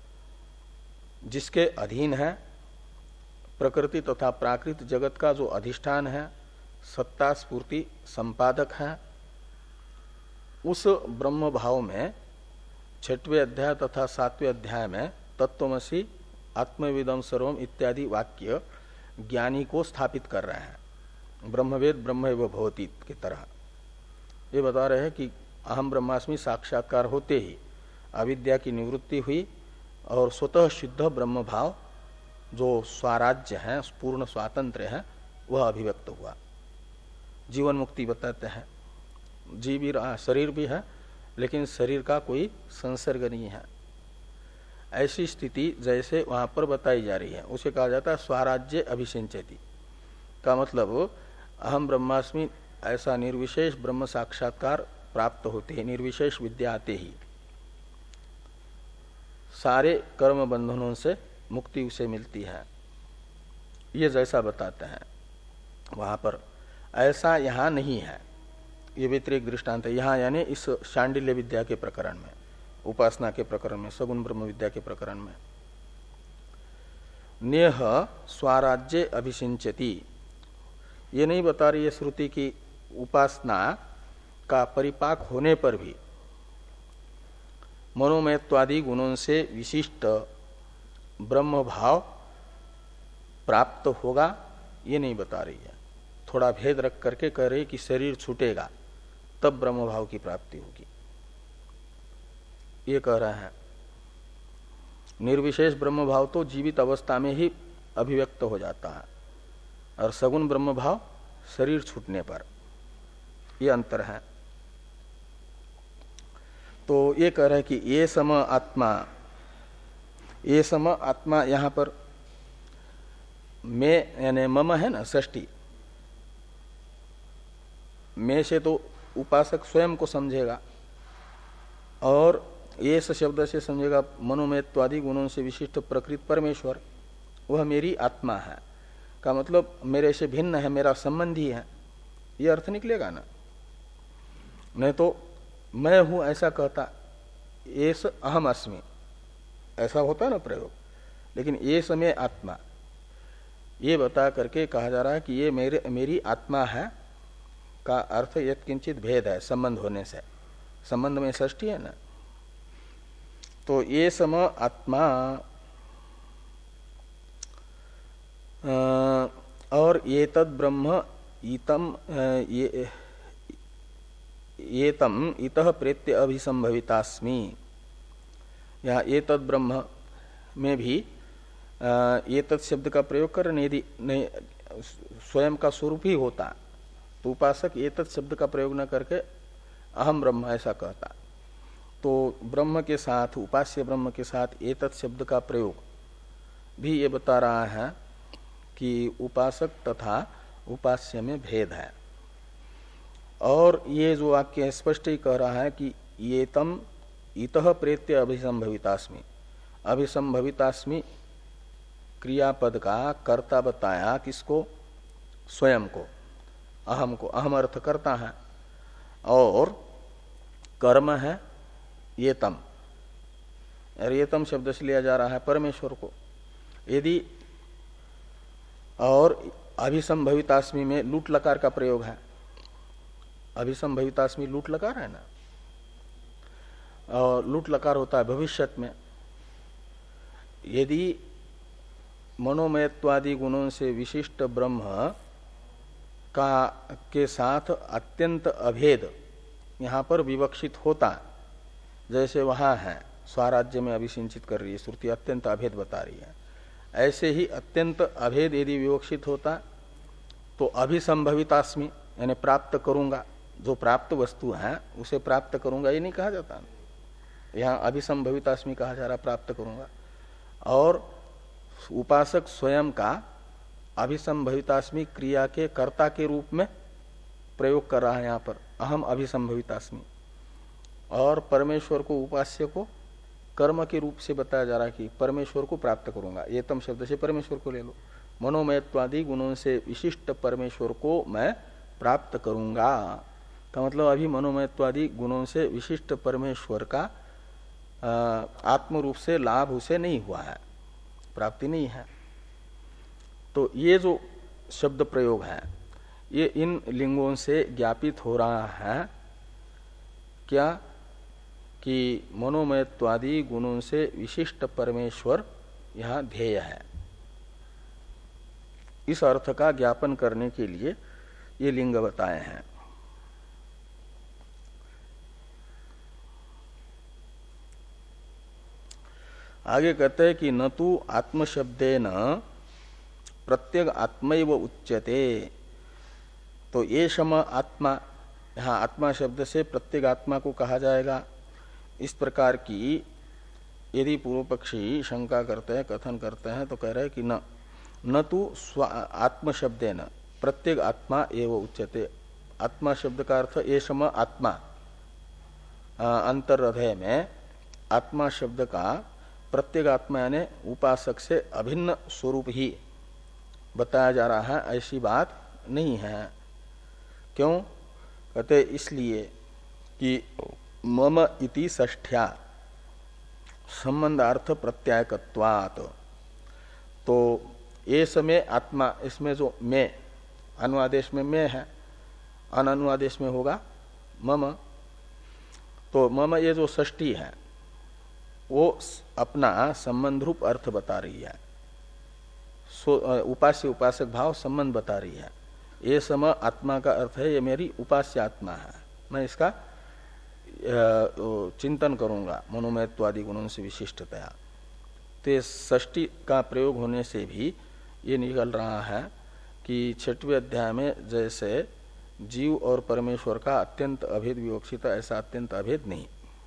Speaker 1: जिसके अधीन है, प्रकृति तथा प्राकृत जगत का जो अधिष्ठान है, सत्ता स्फूर्ति संपादक है, उस ब्रह्म भाव में छठवें अध्याय तथा सातवें अध्याय में तत्वमसि आत्मविदम सर्वम इत्यादि वाक्य ज्ञानी को स्थापित कर रहे हैं। ब्रह्मवेद ब्रह्म एव भवति की तरह ये बता रहे हैं कि अहम ब्रह्मास्मि साक्षात्कार होते ही अविद्या की निवृत्ति हुई और स्वतः शुद्ध ब्रह्म भाव जो स्वराज्य है, पूर्ण स्वातंत्र है, वह अभिव्यक्त हुआ। जीवन मुक्ति बताते हैं, जीव भी रहा, शरीर भी है, लेकिन शरीर का कोई संसर्ग नहीं है। ऐसी स्थिति जैसे वहां पर बताई जा रही है उसे कहा जाता है स्वराज्य अभिषिंचति का मतलब अहम ब्रह्मास्मि ऐसा निर्विशेष ब्रह्म साक्षात्कार प्राप्त होते ही, निर्विशेष विद्या आते ही सारे कर्म बंधनों से मुक्ति उसे मिलती है। ये जैसा बताते हैं वहां पर, ऐसा यहां नहीं है। ये व्यतिरेक दृष्टांत है यहाँ, यानी इस शांडिल्य विद्या के प्रकरण में, उपासना के प्रकरण में, सगुण ब्रह्म विद्या के प्रकरण में। नेह स्वराज्य अभिषिंचति, ये नहीं बता रही है श्रुति की उपासना का परिपाक होने पर भी मनोमयत्वादि गुणों से विशिष्ट ब्रह्म भाव प्राप्त होगा, ये नहीं बता रही है। थोड़ा भेद रख करके कह रही कि शरीर छूटेगा तब ब्रह्म भाव की प्राप्ति होगी, ये कह रहा है। निर्विशेष ब्रह्म भाव तो जीवित अवस्था में ही अभिव्यक्त हो जाता है, और सगुण ब्रह्म भाव शरीर छूटने पर, ये अंतर है। तो ये कह रहे हैं कि ये सम आत्मा, ये सम आत्मा यहां पर मैं यानी मम है ना, षष्ठी, मैं से तो उपासक स्वयं को समझेगा, और ये शब्द से समझेगा मनोमयत्वादि गुणों से विशिष्ट प्रकृत परमेश्वर, वह मेरी आत्मा है का मतलब मेरे से भिन्न है, मेरा संबंधी है, ये अर्थ निकलेगा ना। नहीं तो मैं हूं ऐसा कहता, एस अहम अस्मि ऐसा होता ना प्रयोग, लेकिन ये समय आत्मा, ये बता करके कहा जा रहा है कि ये मेरे मेरी आत्मा है का अर्थ यत्किंचित भेद है संबंध होने से, संबंध में षष्ठी है ना। तो ये सम आत्मा और ये तद ब्रह्म इतम ये ये तम इतः प्रेत्य अभिसंभवितास्मि, यहाँ ये तद ब्रह्म में भी ये तत् शब्द का प्रयोग कर यदि नहीं स्वयं का स्वरूप ही होता तो उपासक ये तत् शब्द का प्रयोग न करके अहम ब्रह्म ऐसा कहता। तो ब्रह्म के साथ, उपास्य ब्रह्म के साथ ये तत् शब्द का प्रयोग भी ये बता रहा है कि उपासक तथा उपास्य में भेद है। और ये जो वाक्य स्पष्ट ही कह रहा है कि ये तम इतः प्रेत्य अभिसंभवितास्मि, अभिसंभवितास्मि क्रियापद का कर्ता बताया किसको? स्वयं को, अहम को। अहम अर्थ करता है और कर्म है ये तम, और ये तम शब्द से लिया जा रहा है परमेश्वर को। यदि और अभिसंभवितास्मि में लूट लकार का प्रयोग है, अभिसंभवितास्मि लूट लकार है ना, और लूट लकार होता है भविष्यत में। यदि मनोमयत्वादि गुणों से विशिष्ट ब्रह्म का के साथ अत्यंत अभेद यहाँ पर विवक्षित होता, जैसे वहाँ है स्वराज्य में अभिसिंचित कर रही है श्रुति, अत्यंत अभेद बता रही है, ऐसे ही अत्यंत अभेद यदि विवक्षित होता तो अभिसंभवितास्मि यानी प्राप्त करूंगा, जो प्राप्त वस्तु है उसे प्राप्त करूंगा ये नहीं कहा जाता। यहाँ अभिसंभवितास्मि कहा जा रहा, प्राप्त करूंगा। और उपासक स्वयं का अभिसंभवितास्मि क्रिया के कर्ता के रूप में प्रयोग कर रहा है यहाँ पर, अहम अभिसंभवितास्मि। और परमेश्वर को, उपास्य को कर्म के रूप से बताया जा रहा है कि परमेश्वर को प्राप्त करूंगा। ये तम शब्द से परमेश्वर को ले लो, मनोमयत्वादि गुणों से विशिष्ट परमेश्वर को मैं प्राप्त करूंगा का मतलब अभी मनोमयत्वादि गुणों से विशिष्ट परमेश्वर का आत्म रूप से लाभ उसे नहीं हुआ है, प्राप्ति नहीं है। तो ये जो शब्द प्रयोग है ये इन लिंगों से ज्ञापित हो रहा है क्या कि मनोमयत्वादि गुणों से विशिष्ट परमेश्वर यहाँ ध्येय है। इस अर्थ का ज्ञापन करने के लिए ये लिंग बताए हैं। आगे कहते हैं कि न तो आत्मशब्देन प्रत्येक आत्मैव उच्यते। तो ये शम आत्मा, यहाँ आत्मा शब्द से प्रत्येक आत्मा को कहा जाएगा। इस प्रकार की यदि पूर्व पक्षी शंका करते हैं, कथन करते हैं, तो कह रहे हैं कि न न तो स्व आत्मशब्देन प्रत्येक आत्मा एव उच्यते। आत्मा शब्द का अर्थ ये शम आत्मा, अंतर्हृदय में आत्मा शब्द का प्रत्येक आत्मा यानी उपासक से अभिन्न स्वरूप ही बताया जा रहा है, ऐसी बात नहीं है। क्यों कहते? इसलिए कि मम इति षष्ठ्या संबंधार्थ प्रत्यायकत्वात्। तो ये समय आत्मा, इसमें जो मैं अनुवादेश में मैं है, अन अनुवादेश में होगा मम। तो मम ये जो षष्ठी है वो अपना संबंध रूप अर्थ बता रही है, उपास्य उपासक भाव संबंध बता रही है। ये सम आत्मा का अर्थ है ये मेरी उपास्य आत्मा है, मैं इसका चिंतन करूंगा मनोमयत्वादि गुणों से विशिष्टतया। तो षष्ठी का प्रयोग होने से भी ये निकल रहा है कि छठवें अध्याय में जैसे जीव और परमेश्वर का अत्यंत अभेद विवक्षित, ऐसा अत्यंत अभेद नहीं।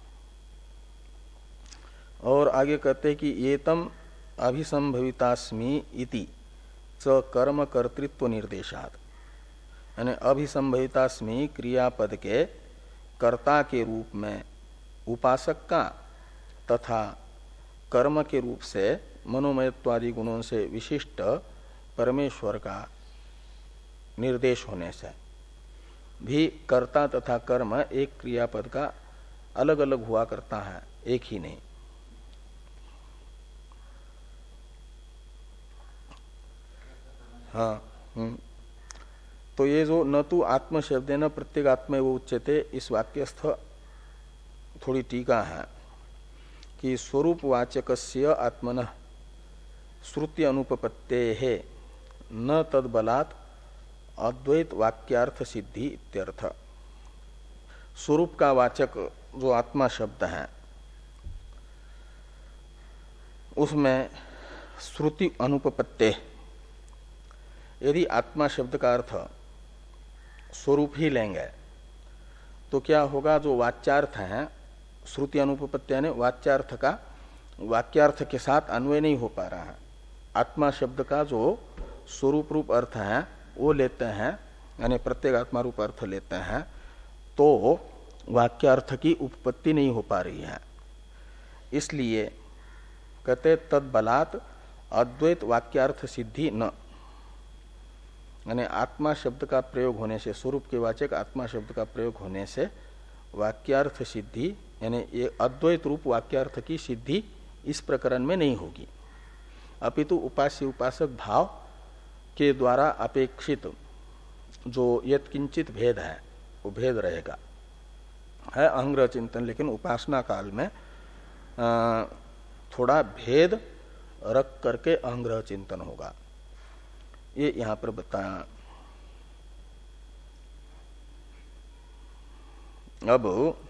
Speaker 1: और आगे कहते हैं कि एतम अभिसंभवितास्मि इति च कर्म कर्तृत्व निर्देशात्, यानी अभिसंभवितास्मि क्रियापद के कर्ता के रूप में उपासक का तथा कर्म के रूप से मनोमयत्वादि गुणों से विशिष्ट परमेश्वर का निर्देश होने से भी कर्ता तथा कर्म एक क्रियापद का अलग अलग हुआ करता है, एक ही नहीं। हाँ, हम्म। तो ये जो न तो आत्म शब्द न प्रत्येक आत्मा वो उच्चते, इस वाक्यस्थ थोड़ी टीका है कि स्वरूप वाचकस्य आत्मनः श्रुति अनुपपत्ते है न तद्बलात् अद्वैत वाक्यार्थ सिद्धि इत्यर्थ। स्वरूप का वाचक जो आत्मा शब्द है उसमें श्रुति अनुपपत्ते, यदि आत्मा शब्द का अर्थ स्वरूप ही लेंगे तो क्या होगा, जो वाच्यार्थ है श्रुति अनुपपत्ति ने वाच्यार्थ का वाक्यार्थ के साथ अन्वय नहीं हो पा रहा है। आत्मा शब्द का जो स्वरूप रूप अर्थ है वो लेते हैं, यानी प्रत्येक आत्मा रूप अर्थ लेते हैं, तो वाक्यार्थ की उपपत्ति नहीं हो पा रही है। इसलिए कहते तद्बलात् अद्वैत वाक्यार्थ सिद्धि न, यानी आत्मा शब्द का प्रयोग होने से, स्वरूप के वाचक आत्मा शब्द का प्रयोग होने से वाक्यार्थ सिद्धि, यानी ये अद्वैत रूप वाक्यार्थ की सिद्धि इस प्रकरण में नहीं होगी, अपितु उपास्य उपासक भाव के द्वारा अपेक्षित जो यत्किंचित भेद है वो भेद रहेगा, है अहंग्रह चिंतन, लेकिन उपासना काल में आ, थोड़ा भेद रख करके अहंग्रह चिंतन होगा, ये यहां पर बताया। अब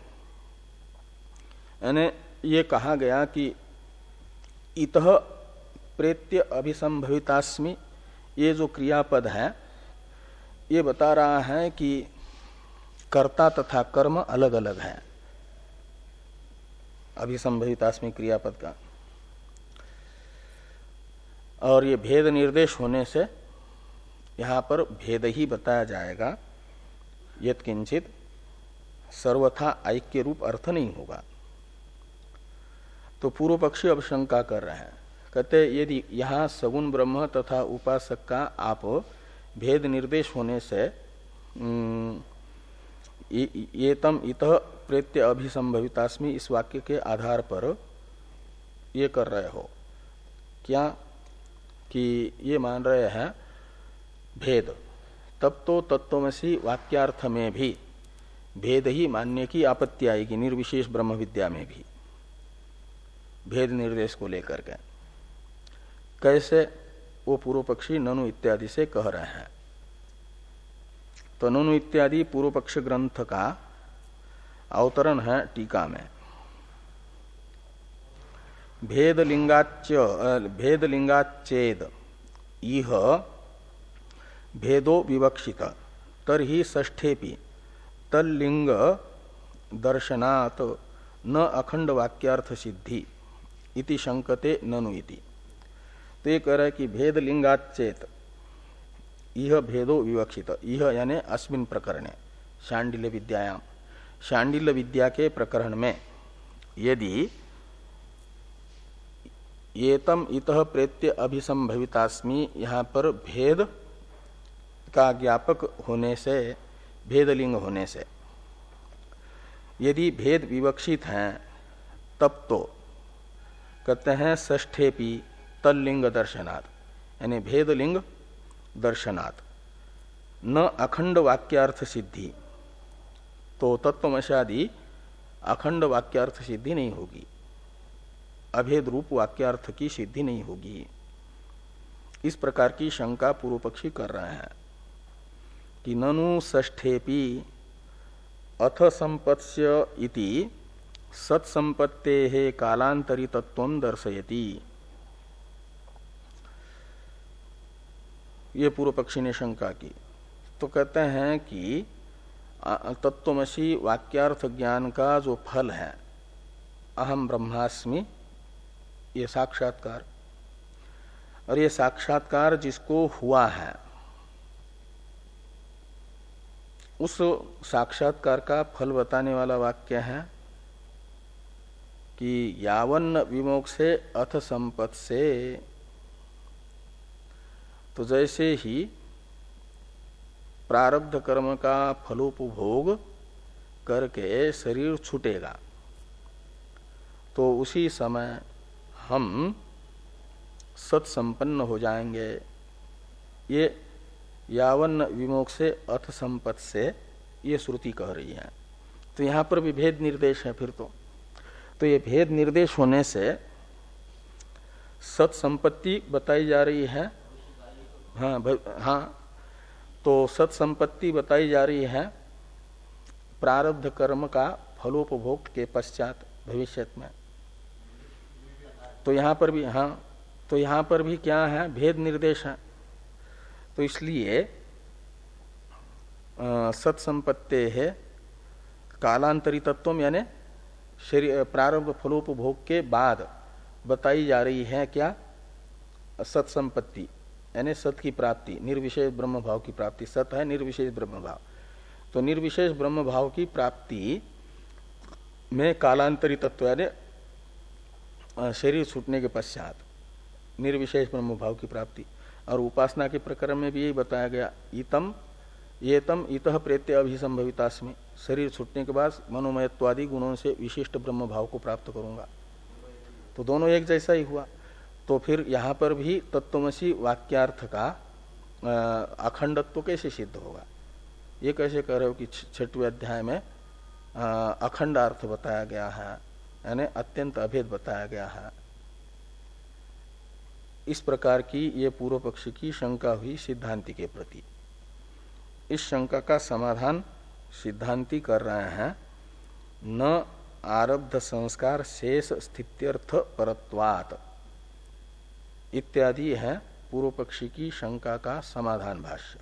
Speaker 1: यानी ये कहा गया कि इतः प्रेत्य अभिसंभवितास्मि, ये जो क्रियापद है ये बता रहा है कि कर्ता तथा कर्म अलग अलग है। अभिसंभवितास्मि क्रियापद का, और ये भेद निर्देश होने से यहां पर भेद ही बताया जाएगा, यत्किंचित सर्वथा ऐक्य रूप अर्थ नहीं होगा। तो पूर्व पक्षी अब शंका कर रहे हैं, कहते यदि यहाँ सगुण ब्रह्म तथा उपासक का आप भेद निर्देश होने से ये तम इतः प्रेत्य अभिसंभवितास्मि इस वाक्य के आधार पर ये कर रहे हो क्या, कि ये मान रहे हैं भेद, तब तो तत्त्वमसि वाक्यार्थ में भी भेद ही मानने की आपत्ति आएगी, निर्विशेष ब्रह्म विद्या में भी भेद निर्देश को लेकर के। कैसे, वो पूर्व पक्षी ननु इत्यादि से कह रहे हैं। तो ननु इत्यादि पूर्व पक्ष ग्रंथ का अवतरण है टीका में। भेद लिंगाच्च भेद लिंगाच्चेद इह भेदो विवक्षित तरहि षष्ठेपि तल्लिंग दर्शनात् न अखंड वाक्यार्थ सिद्धि इति शंकते ननु इति। तो ये कह रहा है कि भेद लिंगाच्चेत यह भेदो विवक्षित, यह यानी अस्मिन प्रकरणे शांडिल्य विद्यायाम, शांडिल्य विद्या के प्रकरण में यदि येतम इतः प्रेत्य अभिसंभवितास्मि यहाँ पर भेद का ज्ञापक होने से, भेदलिंग होने से यदि भेद विवक्षित हैं, तब तो कहते हैं षष्ठेपि तल्लिंग दर्शनात्, यानी भेदलिंग दर्शनात् न अखंड वाक्यार्थ सिद्धि, तो तत्वमशादि अखंड वाक्यार्थ सिद्धि नहीं होगी, अभेद रूप वाक्यार्थ की सिद्धि नहीं होगी। इस प्रकार की शंका पूर्व पक्षी कर रहे हैं कि ननु षष्ठेपि अथ संपत्स्य इति सत्संपत्तेः कालांतरितत्वं दर्शयति। ये पूर्व पक्षी ने शंका की। तो कहते हैं कि तत्वमसि वाक्यार्थ ज्ञान का जो फल है अहम ब्रह्मास्मि, ये साक्षात्कार, और ये साक्षात्कार जिसको हुआ है उस साक्षात्कार का फल बताने वाला वाक्य है कि यावन्न विमोक्षे अथ संपत् से। तो जैसे ही प्रारब्ध कर्म का फलोपभोग करके शरीर छूटेगा तो उसी समय हम सत्संपन्न हो जाएंगे। ये यावन्न विमोक्षे अथ संपत् से ये श्रुति कह रही है। तो यहाँ पर भी भेद निर्देश है फिर तो तो ये भेद निर्देश होने से सत्संपत्ति बताई जा रही है। हाँ हाँ, तो सत्संपत्ति बताई जा रही है प्रारब्ध कर्म का फलोपभोग के पश्चात भविष्य में। तो यहाँ पर भी हाँ तो यहाँ पर भी क्या है, भेद निर्देश है। तो इसलिए सत्संपत्ते है कालांतरितत्व, यानी शरीर प्रारंभ फलोपभोग के बाद बताई जा रही है क्या, सत्संपत्ति यानी सत की प्राप्ति, निर्विशेष ब्रह्म भाव की प्राप्ति। सत है निर्विशेष ब्रह्म भाव, तो निर्विशेष ब्रह्म भाव की प्राप्ति में कालांतरितत्व यानी शरीर छूटने के पश्चात निर्विशेष ब्रह्म भाव की प्राप्ति। और उपासना के प्रकरण में भी यही बताया गया, इतम ये तम इतः प्रेत्य अभिसंभवितास्मि, शरीर छूटने के बाद मनोमयत्वादि गुणों से विशिष्ट ब्रह्म भाव को प्राप्त करूंगा। तो दोनों एक जैसा ही हुआ। तो फिर यहाँ पर भी तत्वमसी वाक्यार्थ का अखंडत्व कैसे सिद्ध होगा? ये कैसे कह रहे हो कि छठवें अध्याय में अखंड अर्थ बताया गया है, यानी अत्यंत अभेद बताया गया है। इस प्रकार की ये पूर्व पक्ष की शंका हुई सिद्धांति के प्रति। इस शंका का समाधान सिद्धांति कर रहे हैं, न आरब्ध संस्कार शेष स्थित्यर्थ परत्वात् इत्यादि है पूर्व पक्षी की शंका का समाधान भाष्य।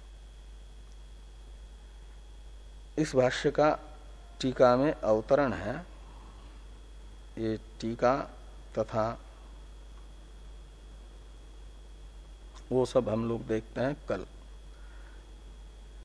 Speaker 1: इस भाष्य का टीका में अवतरण है। ये टीका तथा वो सब हम लोग देखते हैं कल।